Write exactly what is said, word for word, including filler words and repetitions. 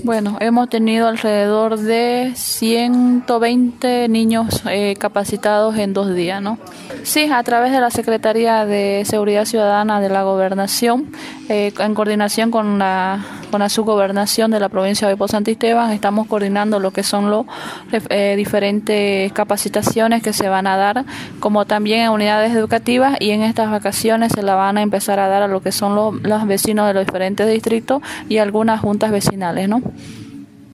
Bueno, hemos tenido alrededor de ciento veinte niños eh, capacitados en dos días, ¿no? Sí, a través de la Secretaría de Seguridad Ciudadana de la Gobernación, eh, en coordinación con la, con la subgobernación de la provincia de Obispos Santisteban, estamos coordinando lo que son los eh, diferentes capacitaciones que se van a dar, como también en unidades educativas, y en estas vacaciones se la van a empezar a dar a lo que son los, los vecinos de los diferentes distritos y algunas juntas vecinales, ¿no?